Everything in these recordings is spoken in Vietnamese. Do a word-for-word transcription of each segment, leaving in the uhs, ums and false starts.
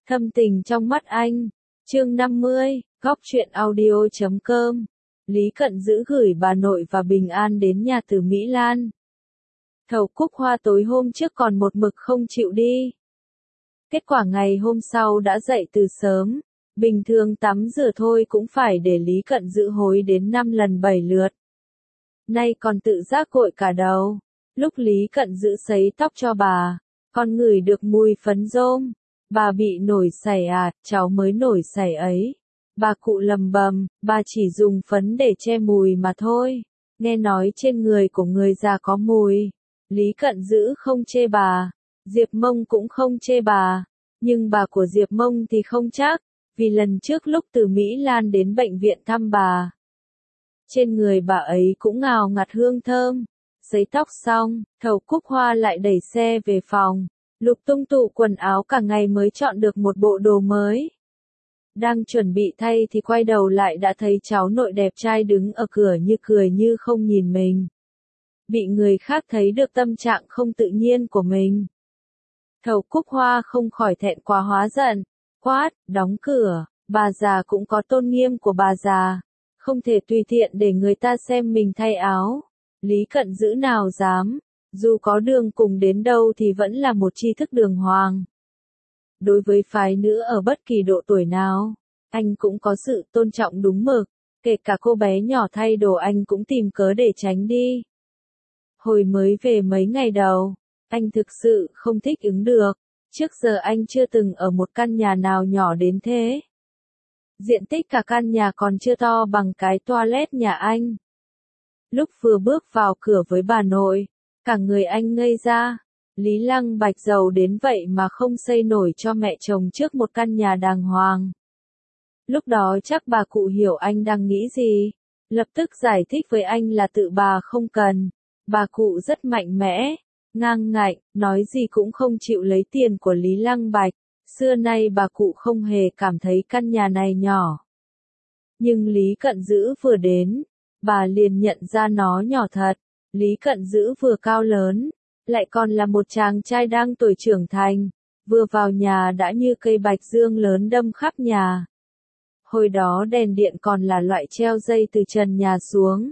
Thâm tình trong mắt anh. Chương năm mươi, góc truyện audio chấm com. Lý Cận Dữ gửi bà nội và Bình An đến nhà từ Mỹ Lan. Thầu Cúc Hoa tối hôm trước còn một mực không chịu đi. Kết quả ngày hôm sau đã dậy từ sớm, bình thường tắm rửa thôi cũng phải để Lý Cận Dữ hối đến năm lần bảy lượt. Nay còn tự giác gội cả đầu. Lúc Lý Cận Dữ sấy tóc cho bà, con ngửi được mùi phấn rôm. Bà bị nổi sảy à, cháu mới nổi sảy ấy. Bà cụ lầm bầm, bà chỉ dùng phấn để che mùi mà thôi. Nghe nói trên người của người già có mùi. Lý Cận Dữ không chê bà, Diệp Mông cũng không chê bà. Nhưng bà của Diệp Mông thì không chắc, vì lần trước lúc từ Mỹ Lan đến bệnh viện thăm bà, trên người bà ấy cũng ngào ngạt hương thơm. Sấy tóc xong, Thầu Cúc Hoa lại đẩy xe về phòng, lục tung tụ quần áo cả ngày mới chọn được một bộ đồ mới. Đang chuẩn bị thay thì quay đầu lại đã thấy cháu nội đẹp trai đứng ở cửa như cười như không nhìn mình. Bị người khác thấy được tâm trạng không tự nhiên của mình. Thầu Cúc Hoa không khỏi thẹn quá hóa giận, quát, đóng cửa, bà già cũng có tôn nghiêm của bà già, không thể tùy tiện để người ta xem mình thay áo. Lý Cận Dữ nào dám, dù có đường cùng đến đâu thì vẫn là một tri thức đường hoàng. Đối với phái nữ ở bất kỳ độ tuổi nào, anh cũng có sự tôn trọng đúng mực, kể cả cô bé nhỏ thay đồ anh cũng tìm cớ để tránh đi. Hồi mới về mấy ngày đầu, anh thực sự không thích ứng được, trước giờ anh chưa từng ở một căn nhà nào nhỏ đến thế. Diện tích cả căn nhà còn chưa to bằng cái toilet nhà anh. Lúc vừa bước vào cửa với bà nội, cả người anh ngây ra. Lý Lăng Bạch giàu đến vậy mà không xây nổi cho mẹ chồng trước một căn nhà đàng hoàng. Lúc đó chắc bà cụ hiểu anh đang nghĩ gì, lập tức giải thích với anh là tự bà không cần. Bà cụ rất mạnh mẽ, ngang ngạnh, nói gì cũng không chịu lấy tiền của Lý Lăng Bạch. Xưa nay bà cụ không hề cảm thấy căn nhà này nhỏ. Nhưng Lý Cận Dữ vừa đến, bà liền nhận ra nó nhỏ thật. Lý Cận Dữ vừa cao lớn, lại còn là một chàng trai đang tuổi trưởng thành, vừa vào nhà đã như cây bạch dương lớn đâm khắp nhà. Hồi đó đèn điện còn là loại treo dây từ trần nhà xuống.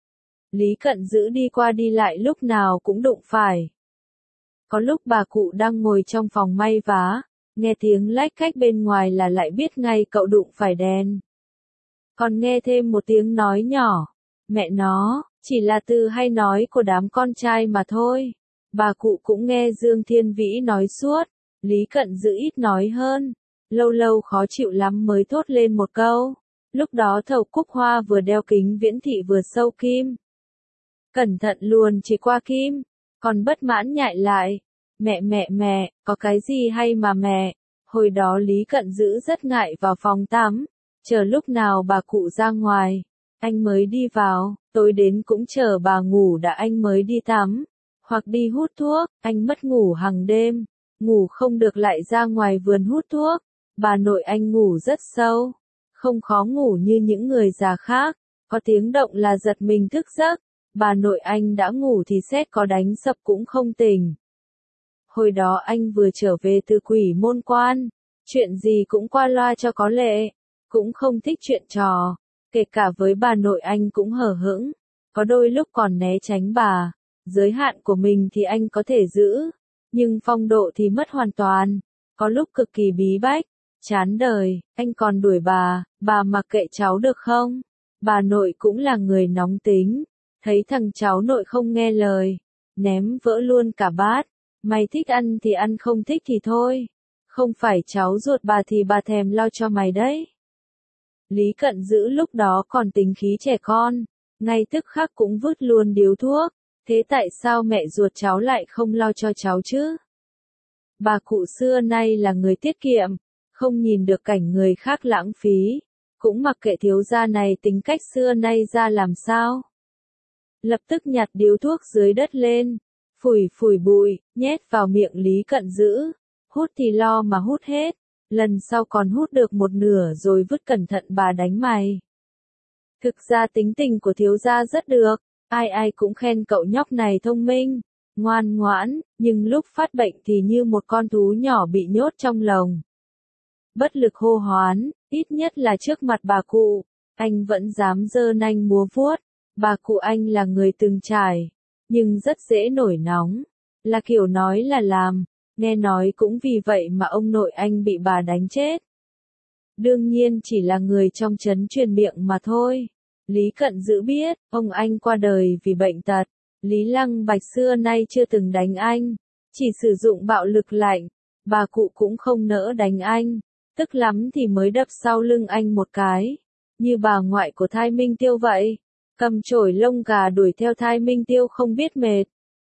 Lý Cận Dữ đi qua đi lại lúc nào cũng đụng phải. Có lúc bà cụ đang ngồi trong phòng may vá, nghe tiếng lách cách bên ngoài là lại biết ngay cậu đụng phải đèn. Còn nghe thêm một tiếng nói nhỏ, mẹ nó, chỉ là từ hay nói của đám con trai mà thôi. Bà cụ cũng nghe Dương Thiên Vĩ nói suốt, Lý Cận Dữ ít nói hơn, lâu lâu khó chịu lắm mới thốt lên một câu. Lúc đó Thầu Cúc Hoa vừa đeo kính viễn thị vừa sâu kim. Cẩn thận luôn chỉ qua kim, còn bất mãn nhại lại. Mẹ mẹ mẹ, có cái gì hay mà mẹ? Hồi đó Lý Cận Dữ rất ngại vào phòng tắm, chờ lúc nào bà cụ ra ngoài, anh mới đi vào, tối đến cũng chờ bà ngủ đã anh mới đi tắm, hoặc đi hút thuốc, anh mất ngủ hàng đêm, ngủ không được lại ra ngoài vườn hút thuốc. Bà nội anh ngủ rất sâu, không khó ngủ như những người già khác, có tiếng động là giật mình thức giấc, bà nội anh đã ngủ thì sét có đánh sập cũng không tỉnh. Hồi đó anh vừa trở về từ Quỷ Môn Quan, chuyện gì cũng qua loa cho có lệ, cũng không thích chuyện trò, kể cả với bà nội anh cũng hờ hững, có đôi lúc còn né tránh bà, giới hạn của mình thì anh có thể giữ, nhưng phong độ thì mất hoàn toàn, có lúc cực kỳ bí bách, chán đời, anh còn đuổi bà, bà mặc kệ cháu được không? Bà nội cũng là người nóng tính, thấy thằng cháu nội không nghe lời, ném vỡ luôn cả bát. Mày thích ăn thì ăn, không thích thì thôi. Không phải cháu ruột bà thì bà thèm lo cho mày đấy. Lý Cận Dữ lúc đó còn tính khí trẻ con, ngay tức khắc cũng vứt luôn điếu thuốc. Thế tại sao mẹ ruột cháu lại không lo cho cháu chứ? Bà cụ xưa nay là người tiết kiệm, không nhìn được cảnh người khác lãng phí, cũng mặc kệ thiếu gia này tính cách xưa nay ra làm sao. Lập tức nhặt điếu thuốc dưới đất lên, phủi phủi bụi, nhét vào miệng Lý Cận Dữ, hút thì lo mà hút hết, lần sau còn hút được một nửa rồi vứt cẩn thận bà đánh mày. Thực ra tính tình của thiếu gia rất được, ai ai cũng khen cậu nhóc này thông minh, ngoan ngoãn, nhưng lúc phát bệnh thì như một con thú nhỏ bị nhốt trong lồng. bất lực hô hoán, ít nhất là trước mặt bà cụ, anh vẫn dám giơ nanh múa vuốt. Bà cụ anh là người từng trải, nhưng rất dễ nổi nóng, là kiểu nói là làm, nghe nói cũng vì vậy mà ông nội anh bị bà đánh chết. Đương nhiên chỉ là người trong trấn truyền miệng mà thôi. Lý Cận Dữ biết, ông anh qua đời vì bệnh tật. Lý Lăng Bạch xưa nay chưa từng đánh anh, chỉ sử dụng bạo lực lạnh. Bà cụ cũng không nỡ đánh anh, tức lắm thì mới đập sau lưng anh một cái, như bà ngoại của Thai Minh Tiêu vậy, cầm chổi lông gà đuổi theo Thai Minh Tiêu không biết mệt.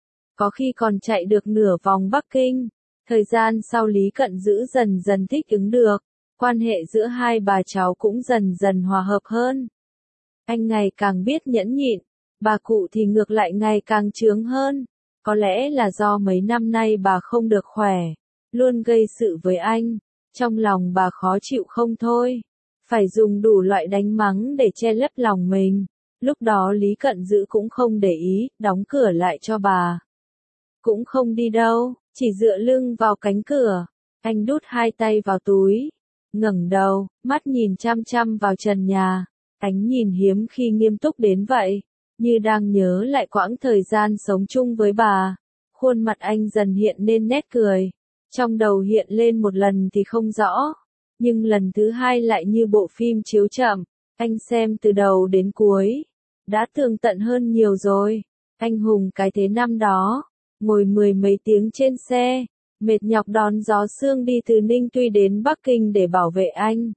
Có khi còn chạy được nửa vòng Bắc Kinh. Thời gian sau Lý Cận Dữ dần dần thích ứng được, quan hệ giữa hai bà cháu cũng dần dần hòa hợp hơn. Anh ngày càng biết nhẫn nhịn, bà cụ thì ngược lại ngày càng chướng hơn. Có lẽ là do mấy năm nay bà không được khỏe, luôn gây sự với anh, trong lòng bà khó chịu không thôi, phải dùng đủ loại đánh mắng để che lấp lòng mình. Lúc đó Lý Cận Dữ cũng không để ý, đóng cửa lại cho bà. Cũng không đi đâu, chỉ dựa lưng vào cánh cửa. Anh đút hai tay vào túi, ngẩng đầu, mắt nhìn chăm chăm vào trần nhà. Ánh nhìn hiếm khi nghiêm túc đến vậy, như đang nhớ lại quãng thời gian sống chung với bà. Khuôn mặt anh dần hiện lên nét cười. Trong đầu hiện lên một lần thì không rõ, nhưng lần thứ hai lại như bộ phim chiếu chậm. Anh xem từ đầu đến cuối, đã tường tận hơn nhiều rồi. Anh hùng cái thế năm đó, ngồi mười mấy tiếng trên xe, mệt nhọc đón gió sương đi từ Ninh Tuy đến Bắc Kinh để bảo vệ anh.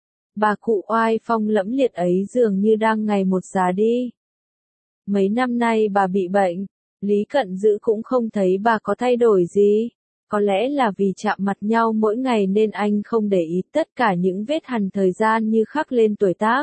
Bà cụ oai phong lẫm liệt ấy dường như đang ngày một già đi. Mấy năm nay bà bị bệnh, Lý Cận Dữ cũng không thấy bà có thay đổi gì. Có lẽ là vì chạm mặt nhau mỗi ngày nên anh không để ý tất cả những vết hằn thời gian như khắc lên tuổi tác.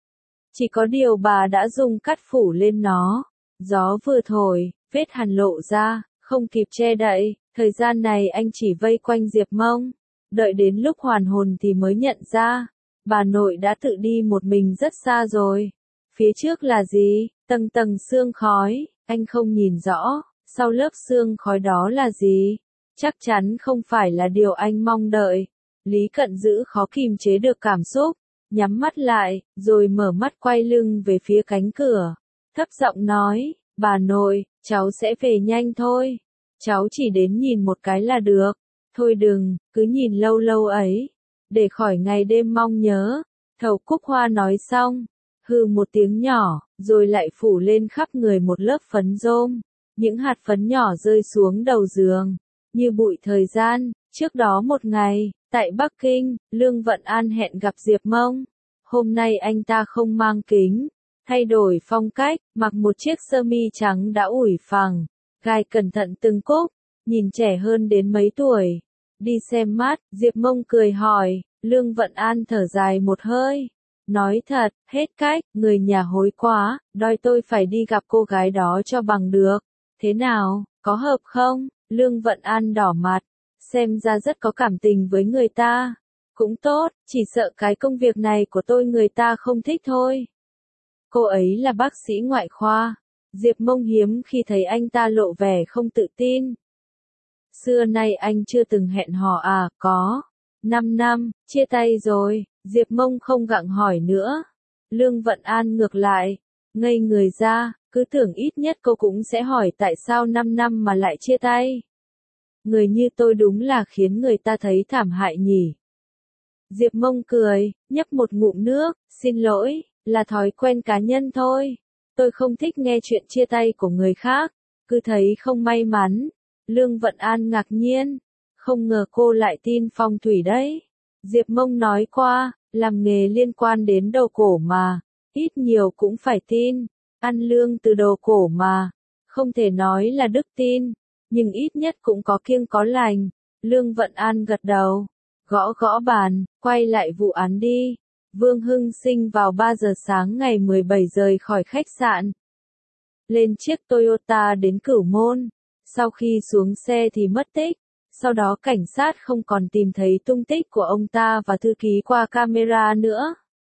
Chỉ có điều bà đã dùng cát phủ lên nó. Gió vừa thổi, vết hằn lộ ra, không kịp che đậy. Thời gian này anh chỉ vây quanh Diệp Mông. Đợi đến lúc hoàn hồn thì mới nhận ra, bà nội đã tự đi một mình rất xa rồi. Phía trước là gì? Tầng tầng sương khói, anh không nhìn rõ, sau lớp sương khói đó là gì? Chắc chắn không phải là điều anh mong đợi. Lý Cận Dữ khó kìm chế được cảm xúc, nhắm mắt lại, rồi mở mắt quay lưng về phía cánh cửa. Thấp giọng nói, bà nội, cháu sẽ về nhanh thôi. Cháu chỉ đến nhìn một cái là được. Thôi đừng, cứ nhìn lâu lâu ấy, để khỏi ngày đêm mong nhớ. Thầu Cúc Hoa nói xong, hừ một tiếng nhỏ, rồi lại phủ lên khắp người một lớp phấn rôm. Những hạt phấn nhỏ rơi xuống đầu giường, như bụi thời gian. Trước đó một ngày, tại Bắc Kinh, Lương Vận An hẹn gặp Diệp Mông. Hôm nay anh ta không mang kính, thay đổi phong cách, mặc một chiếc sơ mi trắng đã ủi phẳng, gài cẩn thận từng cúc, nhìn trẻ hơn đến mấy tuổi. Đi xem mắt, Diệp Mông cười hỏi, Lương Vận An thở dài một hơi. Nói thật, hết cách, người nhà hối quá, đòi tôi phải đi gặp cô gái đó cho bằng được. Thế nào, có hợp không? Lương Vận An đỏ mặt, xem ra rất có cảm tình với người ta. Cũng tốt, chỉ sợ cái công việc này của tôi người ta không thích thôi. Cô ấy là bác sĩ ngoại khoa. Diệp Mông hiếm khi thấy anh ta lộ vẻ không tự tin. Xưa nay anh chưa từng hẹn hò à, có. Năm năm, chia tay rồi, Diệp Mông không gặng hỏi nữa. Lương Vận An ngược lại, ngây người ra, cứ tưởng ít nhất cô cũng sẽ hỏi tại sao năm năm mà lại chia tay. Người như tôi đúng là khiến người ta thấy thảm hại nhỉ. Diệp Mông cười, nhấp một ngụm nước, xin lỗi, là thói quen cá nhân thôi. Tôi không thích nghe chuyện chia tay của người khác, cứ thấy không may mắn. Lương Vận An ngạc nhiên, không ngờ cô lại tin phong thủy đấy. Diệp Mông nói qua, làm nghề liên quan đến đồ cổ mà, ít nhiều cũng phải tin, ăn lương từ đồ cổ mà, không thể nói là đức tin, nhưng ít nhất cũng có kiêng có lành. Lương Vận An gật đầu, gõ gõ bàn, quay lại vụ án đi. Vương Hưng Sinh vào ba giờ sáng ngày mười bảy rời khỏi khách sạn, lên chiếc Toyota đến Cửu Môn. Sau khi xuống xe thì mất tích. Sau đó cảnh sát không còn tìm thấy tung tích của ông ta và thư ký qua camera nữa.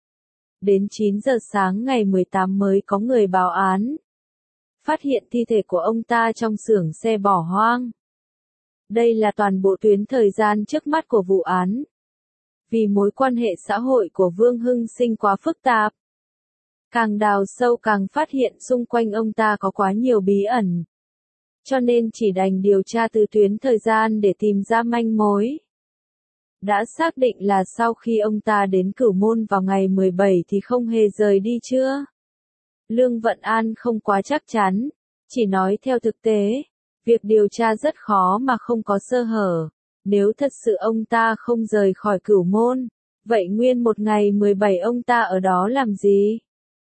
Đến chín giờ sáng ngày mười tám mới có người báo án. Phát hiện thi thể của ông ta trong xưởng xe bỏ hoang. Đây là toàn bộ tuyến thời gian trước mắt của vụ án. vì mối quan hệ xã hội của Vương Hưng Sinh quá phức tạp. Càng đào sâu càng phát hiện xung quanh ông ta có quá nhiều bí ẩn. Cho nên chỉ đành điều tra từ tuyến thời gian để tìm ra manh mối. Đã xác định là sau khi ông ta đến Cửu Môn vào ngày mười bảy thì không hề rời đi chưa? Lương Vận An không quá chắc chắn, chỉ nói theo thực tế, việc điều tra rất khó mà không có sơ hở. Nếu thật sự ông ta không rời khỏi Cửu Môn, vậy nguyên một ngày mười bảy ông ta ở đó làm gì?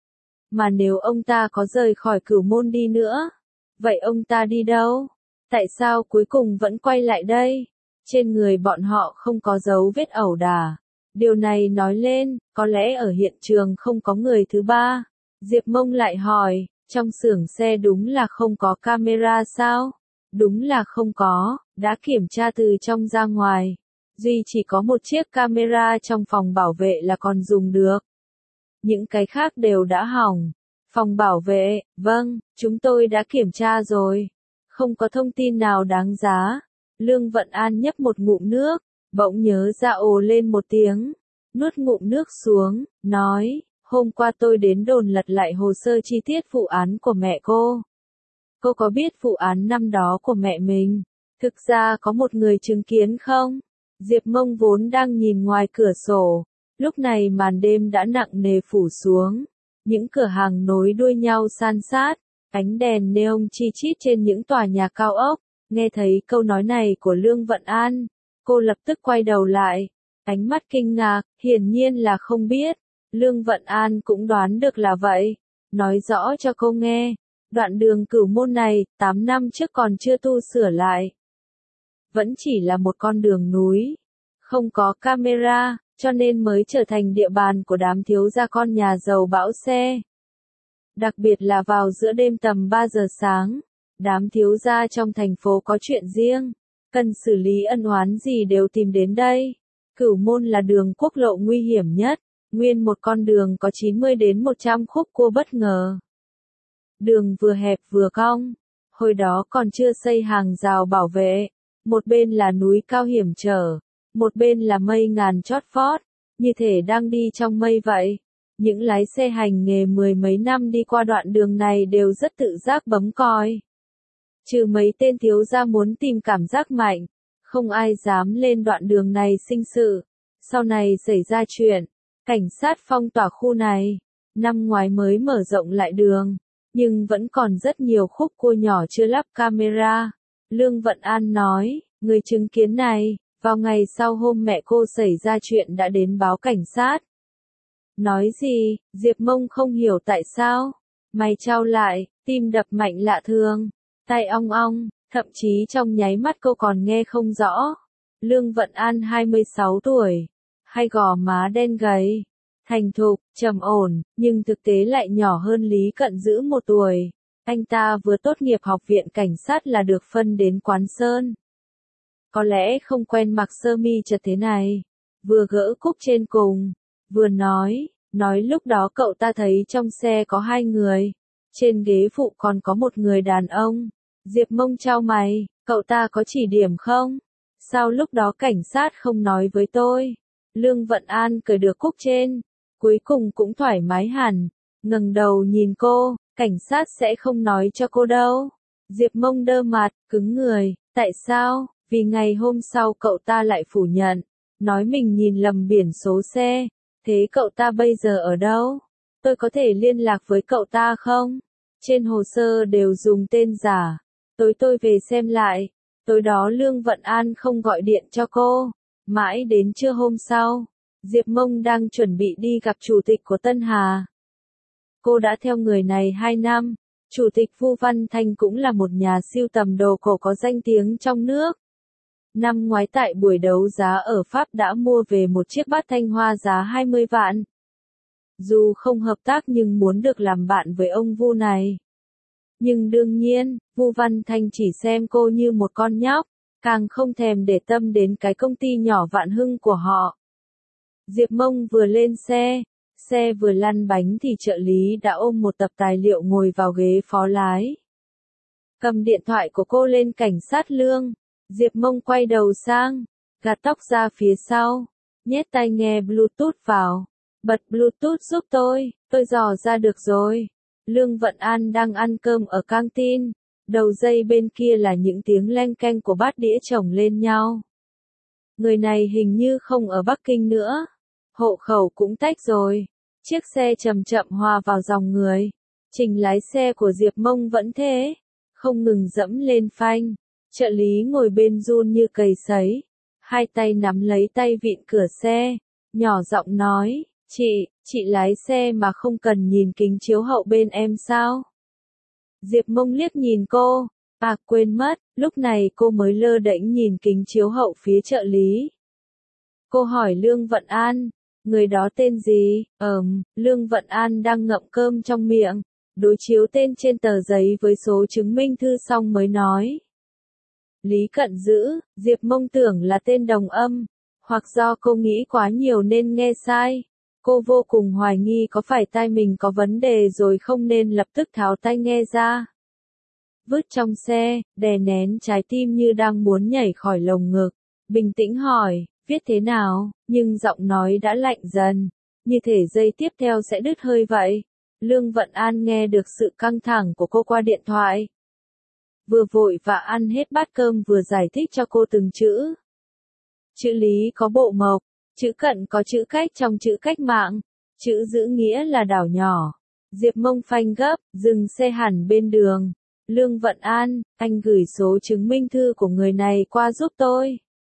Mà nếu ông ta có rời khỏi Cửu Môn đi nữa, vậy ông ta đi đâu? Tại sao cuối cùng vẫn quay lại đây? Trên người bọn họ không có dấu vết ẩu đả. Điều này nói lên, có lẽ ở hiện trường không có người thứ ba. Diệp Mông lại hỏi, trong xưởng xe đúng là không có camera sao? Đúng là không có, đã kiểm tra từ trong ra ngoài. Duy chỉ có một chiếc camera trong phòng bảo vệ là còn dùng được. Những cái khác đều đã hỏng. Phòng bảo vệ, vâng, chúng tôi đã kiểm tra rồi. Không có thông tin nào đáng giá. Lương Vận An nhấp một ngụm nước, bỗng nhớ ra ồ lên một tiếng. Nuốt ngụm nước xuống, nói, hôm qua tôi đến đồn lật lại hồ sơ chi tiết vụ án của mẹ cô. Cô có biết vụ án năm đó của mẹ mình? Thực ra có một người chứng kiến không? Diệp Mông vốn đang nhìn ngoài cửa sổ. Lúc này màn đêm đã nặng nề phủ xuống. Những cửa hàng nối đuôi nhau san sát. Ánh đèn neon chi chít trên những tòa nhà cao ốc. Nghe thấy câu nói này của Lương Vận An, cô lập tức quay đầu lại. Ánh mắt kinh ngạc, hiển nhiên là không biết. Lương Vận An cũng đoán được là vậy. Nói rõ cho cô nghe. Đoạn đường Cửu Môn này, tám năm trước còn chưa tu sửa lại. Vẫn chỉ là một con đường núi. Không có camera, cho nên mới trở thành địa bàn của đám thiếu gia con nhà giàu bão xe. Đặc biệt là vào giữa đêm tầm ba giờ sáng, đám thiếu gia trong thành phố có chuyện riêng, cần xử lý ân oán gì đều tìm đến đây. Cửu Môn là đường quốc lộ nguy hiểm nhất, nguyên một con đường có chín mươi đến một trăm khúc cua bất ngờ. Đường vừa hẹp vừa cong, hồi đó còn chưa xây hàng rào bảo vệ, một bên là núi cao hiểm trở, một bên là mây ngàn chót vót, như thể đang đi trong mây vậy. Những lái xe hành nghề mười mấy năm đi qua đoạn đường này đều rất tự giác bấm còi. Trừ mấy tên thiếu gia muốn tìm cảm giác mạnh, không ai dám lên đoạn đường này sinh sự. Sau này xảy ra chuyện, cảnh sát phong tỏa khu này, năm ngoái mới mở rộng lại đường, nhưng vẫn còn rất nhiều khúc cua nhỏ chưa lắp camera. Lương Vận An nói, người chứng kiến này, vào ngày sau hôm mẹ cô xảy ra chuyện đã đến báo cảnh sát. Nói gì? Diệp Mông không hiểu tại sao. Mày trao lại, tim đập mạnh lạ thường, tai ong ong, thậm chí trong nháy mắt cô còn nghe không rõ. Lương Vận An hai mươi sáu tuổi, hay gò má đen gầy, thành thục, trầm ổn, nhưng thực tế lại nhỏ hơn Lý Cận Dữ một tuổi. Anh ta vừa tốt nghiệp học viện cảnh sát là được phân đến Quán Sơn. Có lẽ không quen mặc sơ mi chật thế này. Vừa gỡ cúc trên cùng, vừa nói, nói lúc đó cậu ta thấy trong xe có hai người, trên ghế phụ còn có một người đàn ông. Diệp Mông chau mày, cậu ta có chỉ điểm không? Sao lúc đó cảnh sát không nói với tôi? Lương Vận An cởi được cúc trên, cuối cùng cũng thoải mái hẳn, ngẩng đầu nhìn cô, cảnh sát sẽ không nói cho cô đâu. Diệp Mông đơ mặt, cứng người, tại sao? Vì ngày hôm sau cậu ta lại phủ nhận, nói mình nhìn lầm biển số xe. Thế cậu ta bây giờ ở đâu? Tôi có thể liên lạc với cậu ta không? Trên hồ sơ đều dùng tên giả. Tối tôi về xem lại. Tối đó Lương Vận An không gọi điện cho cô. Mãi đến trưa hôm sau, Diệp Mông đang chuẩn bị đi gặp chủ tịch của Tân Hà. Cô đã theo người này hai năm. Chủ tịch Vu Văn Thanh cũng là một nhà sưu tầm đồ cổ có danh tiếng trong nước. Năm ngoái tại buổi đấu giá ở Pháp đã mua về một chiếc bát thanh hoa giá hai mươi vạn. Dù không hợp tác nhưng muốn được làm bạn với ông Vu này. Nhưng đương nhiên, Vu Văn Thanh chỉ xem cô như một con nhóc, càng không thèm để tâm đến cái công ty nhỏ Vạn Hưng của họ. Diệp Mông vừa lên xe, xe vừa lăn bánh thì trợ lý đã ôm một tập tài liệu ngồi vào ghế phó lái. Cầm điện thoại của cô lên cảnh sát Lương. Diệp Mông quay đầu sang, gạt tóc ra phía sau, nhét tai nghe Bluetooth vào. Bật Bluetooth giúp tôi, tôi dò ra được rồi. Lương Vận An đang ăn cơm ở căng tin. Đầu dây bên kia là những tiếng leng keng của bát đĩa chồng lên nhau. Người này hình như không ở Bắc Kinh nữa. Hộ khẩu cũng tách rồi. Chiếc xe chậm chậm hòa vào dòng người. Trình lái xe của Diệp Mông vẫn thế. Không ngừng dẫm lên phanh. Trợ lý ngồi bên run như cầy sấy. Hai tay nắm lấy tay vịn cửa xe. Nhỏ giọng nói, chị, chị lái xe mà không cần nhìn kính chiếu hậu bên em sao? Diệp Mông liếc nhìn cô. À quên mất, lúc này cô mới lơ đễnh nhìn kính chiếu hậu phía trợ lý. Cô hỏi Lương Vận An, người đó tên gì? Ờm, Lương Vận An đang ngậm cơm trong miệng, đối chiếu tên trên tờ giấy với số chứng minh thư xong mới nói. Lý Cận Dữ, Diệp Mông tưởng là tên đồng âm, hoặc do cô nghĩ quá nhiều nên nghe sai. Cô vô cùng hoài nghi có phải tai mình có vấn đề rồi không nên lập tức tháo tai nghe ra. Vứt trong xe, đè nén trái tim như đang muốn nhảy khỏi lồng ngực. Bình tĩnh hỏi, viết thế nào, nhưng giọng nói đã lạnh dần. Như thể giây tiếp theo sẽ đứt hơi vậy. Lương Vận An nghe được sự căng thẳng của cô qua điện thoại. Vừa vội và ăn hết bát cơm vừa giải thích cho cô từng chữ. Chữ Lý có bộ mộc, chữ Cận có chữ cách trong chữ cách mạng, chữ Giữ nghĩa là đảo nhỏ. Diệp Mông phanh gấp, dừng xe hẳn bên đường. Lương Vận An, anh gửi số chứng minh thư của người này qua giúp tôi.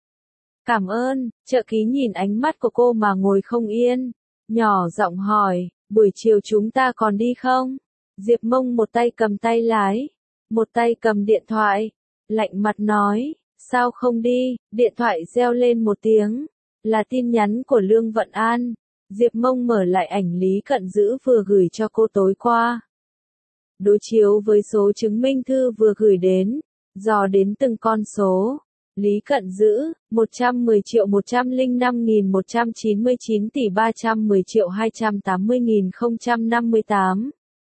Cảm ơn, trợ lý nhìn ánh mắt của cô mà ngồi không yên. Nhỏ giọng hỏi, buổi chiều chúng ta còn đi không? Diệp Mông một tay cầm tay lái, một tay cầm điện thoại. Lạnh mặt nói, sao không đi? Điện thoại reo lên một tiếng. Là tin nhắn của Lương Vận An. Diệp Mông mở lại ảnh Lý Cận Dữ vừa gửi cho cô tối qua. Đối chiếu với số chứng minh thư vừa gửi đến, dò đến từng con số. Lý Cận Dữ, một trăm mười triệu một trăm lẻ năm nghìn một trăm chín mươi chín tỷ ba trăm mười triệu hai trăm tám mươi nghìn không trăm năm mươi tám.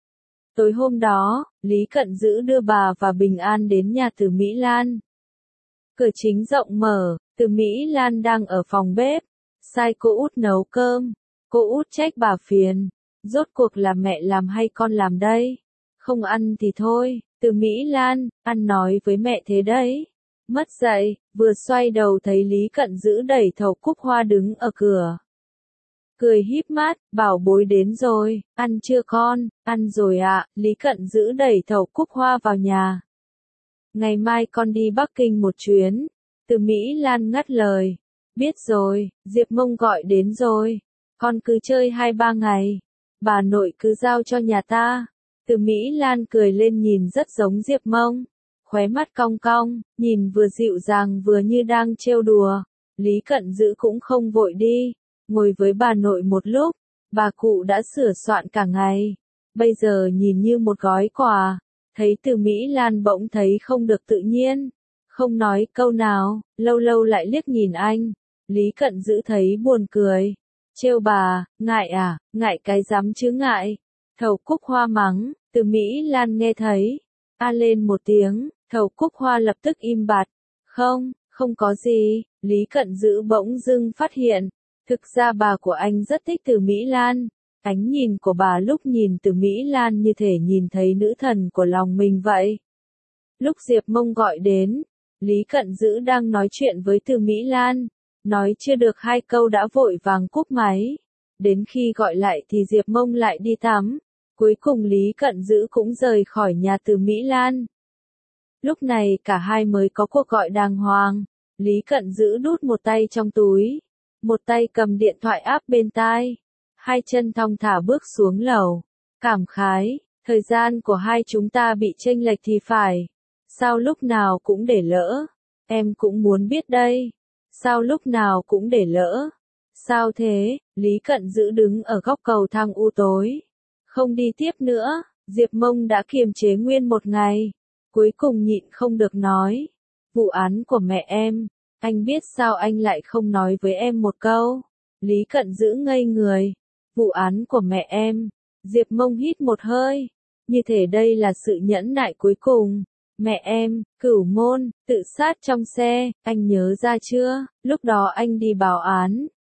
Tối hôm đó, Lý Cận Dữ đưa bà và Bình An đến nhà Từ Mỹ Lan. Cửa chính rộng mở, Từ Mỹ Lan đang ở phòng bếp, sai cô út nấu cơm. Cô út trách bà phiền, rốt cuộc là mẹ làm hay con làm đây? Không ăn thì thôi, Từ Mỹ Lan, ăn nói với mẹ thế đấy. Mất dạy, vừa xoay đầu thấy Lý Cận Dữ đẩy thầu Cúc Hoa đứng ở cửa. Cười híp mắt, bảo bối đến rồi, ăn chưa con? Ăn rồi ạ, Lý Cận Dữ đẩy thầu Cúc Hoa vào nhà. Ngày mai con đi Bắc Kinh một chuyến. Từ Mỹ Lan ngắt lời. Biết rồi, Diệp Mông gọi đến rồi. Con cứ chơi hai ba ngày. Bà nội cứ giao cho nhà ta. Từ Mỹ Lan cười lên nhìn rất giống Diệp Mông. Khóe mắt cong cong, nhìn vừa dịu dàng vừa như đang trêu đùa. Lý Cận Dữ cũng không vội đi. Ngồi với bà nội một lúc, bà cụ đã sửa soạn cả ngày. Bây giờ nhìn như một gói quà. Thấy Từ Mỹ Lan bỗng thấy không được tự nhiên. Không nói câu nào, lâu lâu lại liếc nhìn anh. Lý Cận Dữ thấy buồn cười. Trêu bà, ngại à, ngại cái dám chứ ngại. Thầu Cúc Hoa mắng, Từ Mỹ Lan nghe thấy. A lên một tiếng, Thầu Cúc Hoa lập tức im bặt. Không, không có gì, Lý Cận Dữ bỗng dưng phát hiện. Thực ra bà của anh rất thích Từ Mỹ Lan. Ánh nhìn của bà lúc nhìn Từ Mỹ Lan như thể nhìn thấy nữ thần của lòng mình vậy. Lúc Diệp Mông gọi đến, Lý Cận Dữ đang nói chuyện với Từ Mỹ Lan. Nói chưa được hai câu đã vội vàng cúp máy. Đến khi gọi lại thì Diệp Mông lại đi tắm. Cuối cùng Lý Cận Dữ cũng rời khỏi nhà Từ Mỹ Lan. Lúc này cả hai mới có cuộc gọi đàng hoàng. Lý Cận Dữ đút một tay trong túi. Một tay cầm điện thoại áp bên tai. Hai chân thong thả bước xuống lầu. Cảm khái, thời gian của hai chúng ta bị chênh lệch thì phải. Sao lúc nào cũng để lỡ? Em cũng muốn biết đây. Sao lúc nào cũng để lỡ? Sao thế? Lý Cận Dữ đứng ở góc cầu thang u tối. Không đi tiếp nữa, Diệp Mông đã kiềm chế nguyên một ngày. Cuối cùng nhịn không được nói. Vụ án của mẹ em, anh biết sao anh lại không nói với em một câu? Lý Cận Dữ ngây người. Vụ án của mẹ em. Diệp Mông hít một hơi. Như thể đây là sự nhẫn nại cuối cùng. Mẹ em, Cửu Môn, tự sát trong xe, anh nhớ ra chưa? Lúc đó anh đi báo án.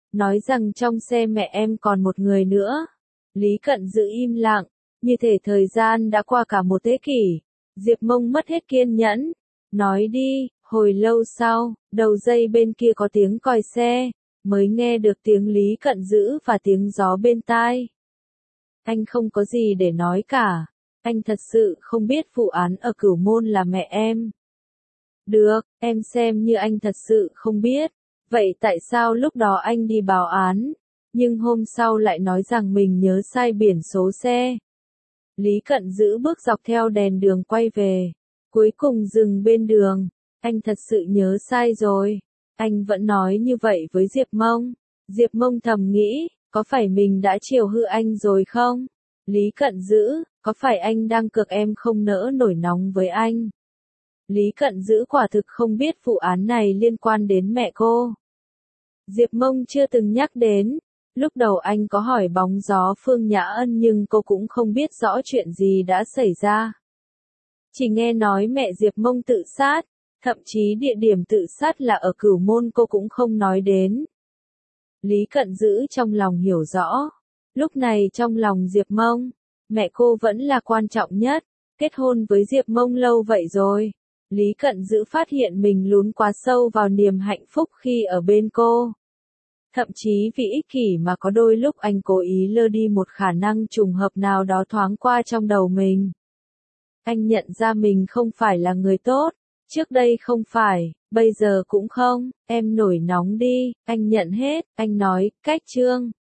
nói rằng trong xe mẹ em còn một người nữa. Lý Cận giữ im lặng, như thể thời gian đã qua cả một thế kỷ. Diệp Mông mất hết kiên nhẫn, nói đi. Hồi lâu sau, đầu dây bên kia có tiếng còi xe, mới nghe được tiếng Lý Cận giữ và tiếng gió bên tai. Anh không có gì để nói cả, anh thật sự không biết vụ án ở Cửu Môn là mẹ em. Được, em xem như anh thật sự không biết, vậy tại sao lúc đó anh đi báo án, nhưng hôm sau lại nói rằng mình nhớ sai biển số xe. Lý Cận giữ bước dọc theo đèn đường quay về, cuối cùng dừng bên đường. Anh thật sự nhớ sai rồi. Anh vẫn nói như vậy với Diệp Mông. Diệp Mông thầm nghĩ, có phải mình đã chiều hư anh rồi không? Lý Cận giữ, có phải anh đang cược em không nỡ nổi nóng với anh? Lý Cận giữ quả thực không biết vụ án này liên quan đến mẹ cô. Diệp Mông chưa từng nhắc đến. Lúc đầu anh có hỏi bóng gió Phương Nhã Ân nhưng cô cũng không biết rõ chuyện gì đã xảy ra. Chỉ nghe nói mẹ Diệp Mông tự sát. Thậm chí địa điểm tự sát là ở Cửu Môn cô cũng không nói đến. Lý Cận giữ trong lòng hiểu rõ. Lúc này trong lòng Diệp Mông, mẹ cô vẫn là quan trọng nhất. Kết hôn với Diệp Mông lâu vậy rồi. Lý Cận giữ phát hiện mình lún quá sâu vào niềm hạnh phúc khi ở bên cô. Thậm chí vì ích kỷ mà có đôi lúc anh cố ý lơ đi một khả năng trùng hợp nào đó thoáng qua trong đầu mình. Anh nhận ra mình không phải là người tốt. Trước đây không phải, bây giờ cũng không, em nổi nóng đi, anh nhận hết, anh nói, cách Trương.